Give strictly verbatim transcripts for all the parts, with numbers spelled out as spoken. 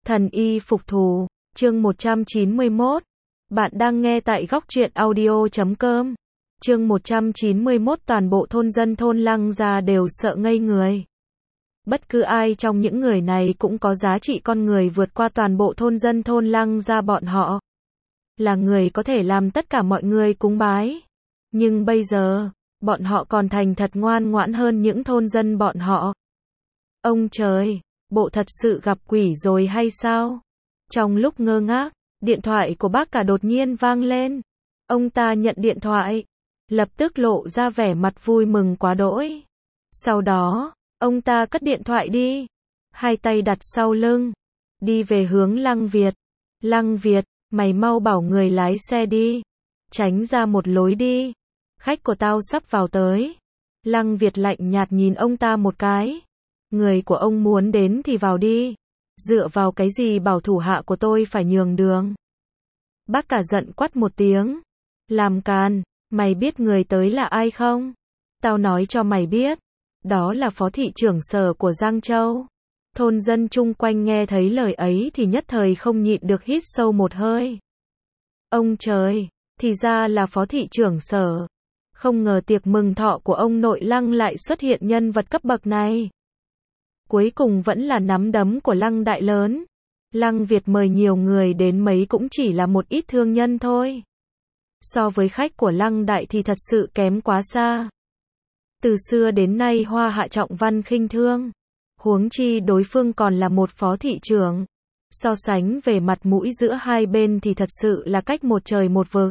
Thần y phục thù, chương một trăm chín mươi mốt. Bạn đang nghe tại góc truyện audio chấm com. Chương một trăm chín mươi mốt. Toàn bộ thôn dân thôn Lăng Gia đều sợ ngây người. Bất cứ ai trong những người này cũng có giá trị con người vượt qua toàn bộ thôn dân thôn Lăng Gia bọn họ. Là người có thể làm tất cả mọi người cúng bái. Nhưng bây giờ, bọn họ còn thành thật ngoan ngoãn hơn những thôn dân bọn họ. Ông trời, bộ thật sự gặp quỷ rồi hay sao? Trong lúc ngơ ngác, điện thoại của bác cả đột nhiên vang lên. Ông ta nhận điện thoại, lập tức lộ ra vẻ mặt vui mừng quá đỗi. Sau đó, ông ta cất điện thoại đi, hai tay đặt sau lưng, đi về hướng Lăng Việt. Lăng Việt, mày mau bảo người lái xe đi, tránh ra một lối đi. Khách của tao sắp vào tới. Lăng Việt lạnh nhạt nhìn ông ta một cái. Người của ông muốn đến thì vào đi. Dựa vào cái gì bảo thủ hạ của tôi phải nhường đường? Bác cả giận quát một tiếng. Làm càn, mày biết người tới là ai không? Tao nói cho mày biết. Đó là phó thị trưởng sở của Giang Châu. Thôn dân chung quanh nghe thấy lời ấy thì nhất thời không nhịn được hít sâu một hơi. Ông trời, thì ra là phó thị trưởng sở. Không ngờ tiệc mừng thọ của ông nội Lăng lại xuất hiện nhân vật cấp bậc này. Cuối cùng vẫn là nắm đấm của Lăng đại lớn. Lăng Việt mời nhiều người đến mấy cũng chỉ là một ít thương nhân thôi. So với khách của Lăng đại thì thật sự kém quá xa. Từ xưa đến nay Hoa Hạ trọng văn khinh thương. Huống chi đối phương còn là một phó thị trưởng. So sánh về mặt mũi giữa hai bên thì thật sự là cách một trời một vực.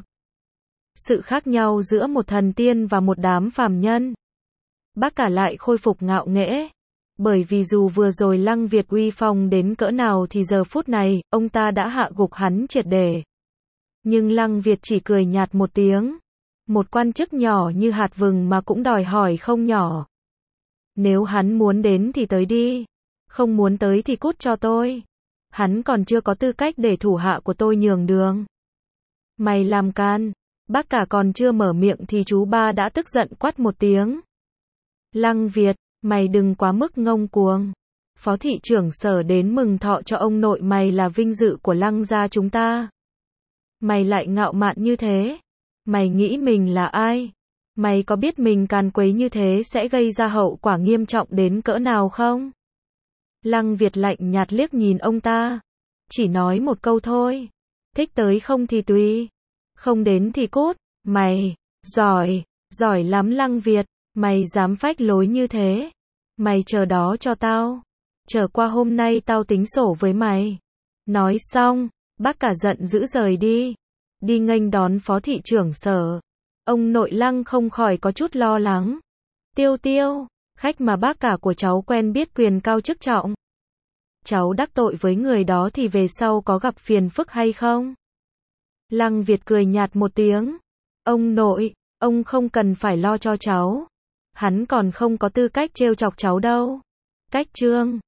Sự khác nhau giữa một thần tiên và một đám phàm nhân. Bác cả lại khôi phục ngạo nghễ. Bởi vì dù vừa rồi Lăng Việt uy phong đến cỡ nào thì giờ phút này, ông ta đã hạ gục hắn triệt để. Nhưng Lăng Việt chỉ cười nhạt một tiếng. Một quan chức nhỏ như hạt vừng mà cũng đòi hỏi không nhỏ. Nếu hắn muốn đến thì tới đi. Không muốn tới thì cút cho tôi. Hắn còn chưa có tư cách để thủ hạ của tôi nhường đường. Mày làm can. Bác cả còn chưa mở miệng thì chú ba đã tức giận quát một tiếng. Lăng Việt, mày đừng quá mức ngông cuồng. Phó thị trưởng sở đến mừng thọ cho ông nội mày là vinh dự của Lăng gia chúng ta. Mày lại ngạo mạn như thế. Mày nghĩ mình là ai? Mày có biết mình càn quấy như thế sẽ gây ra hậu quả nghiêm trọng đến cỡ nào không? Lăng Việt lạnh nhạt liếc nhìn ông ta. Chỉ nói một câu thôi. Thích tới không thì tùy. Không đến thì cút. Mày, giỏi, giỏi lắm Lăng Việt. Mày dám phách lối như thế. Mày chờ đó cho tao. Chờ qua hôm nay tao tính sổ với mày. Nói xong, bác cả giận dữ rời đi. Đi nghênh đón phó thị trưởng sở. Ông nội Lăng không khỏi có chút lo lắng. Tiêu Tiêu, khách mà bác cả của cháu quen biết quyền cao chức trọng. Cháu đắc tội với người đó thì về sau có gặp phiền phức hay không? Lăng Việt cười nhạt một tiếng. Ông nội, ông không cần phải lo cho cháu. Hắn còn không có tư cách trêu chọc cháu đâu. Cách trương,